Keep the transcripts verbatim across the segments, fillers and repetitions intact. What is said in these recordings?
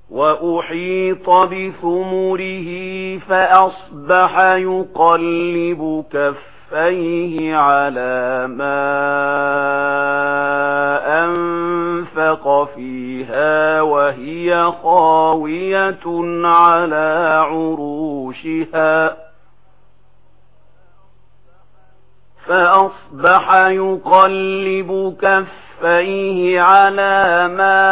وأحيط بثمره فأصبح يقلب كفيه على ما أنفق فيها وهي خاوية على عروشها فأصبح يقلب كفيه على ما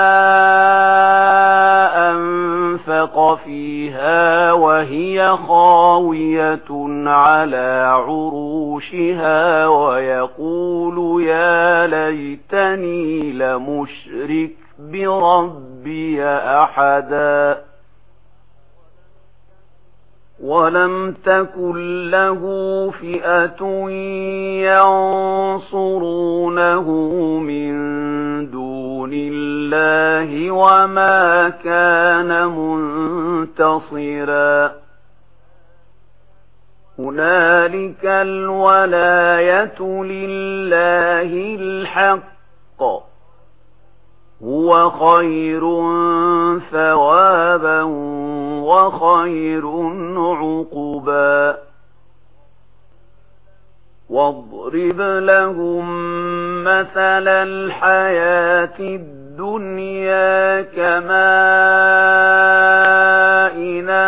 أنفق فيها وهي خاوية على عروشها ويقول يا ليتني لمشرك بربي أحدا ولم تكن له فئة ينصرونه من دون الله وما كان منتصرا هنالك الولاية لله الحق هو خير ثوابا وخير عقبا واضرب لهم مثل الحياة الدنيا كماء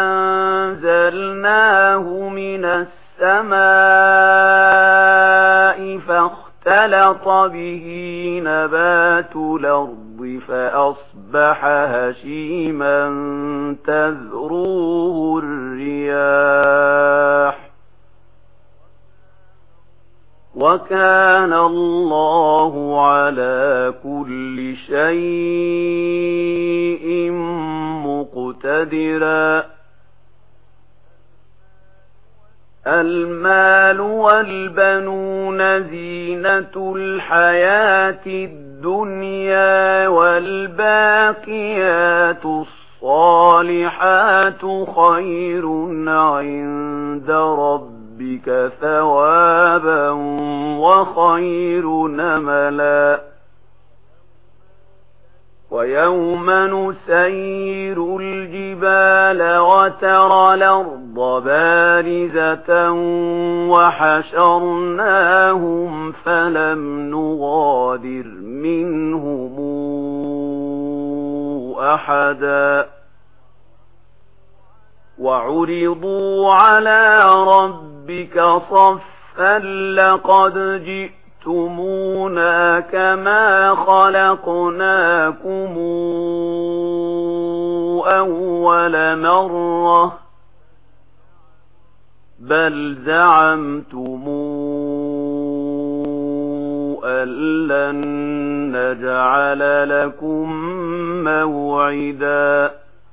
أنزلناه من السماء فاختلط به نبات الأرض فأصبح هشيما تذروه الرياح وكان الله على كل شيء مقتدرا المال والبنون زينة الحياة الدنيا والباقيات الصالحات خير عند ربك ثوابا وخير نملا ويوم نسير الجبال وترى الأرض بارزة وحشرناهم فلم نغادر منهم أحدا وعرضوا على ربك صفا لقد جئت تُمُونَا كَمَا خَلَقْنَاكُمْ أَوَّلَ مَرَّةٍ بَلْ زَعَمْتُمْ أَن لَّن نَّجْعَلَ لَكُم مَّوْعِدًا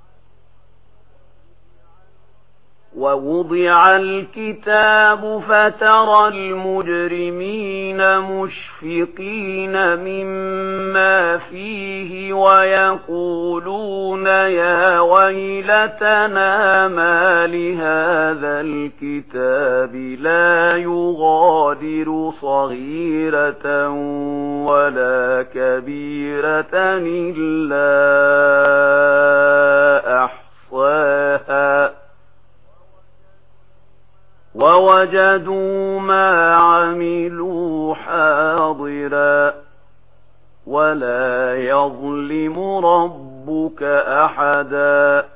ووضع الكتاب فترى المجرمين مشفقين مما فيه ويقولون يا ويلتنا ما لهذا الكتاب لا يغادر صغيرة ولا كبيرة إلا أحصاها ووجدوا ما عملوا حاضرا ولا يظلم ربك أحدا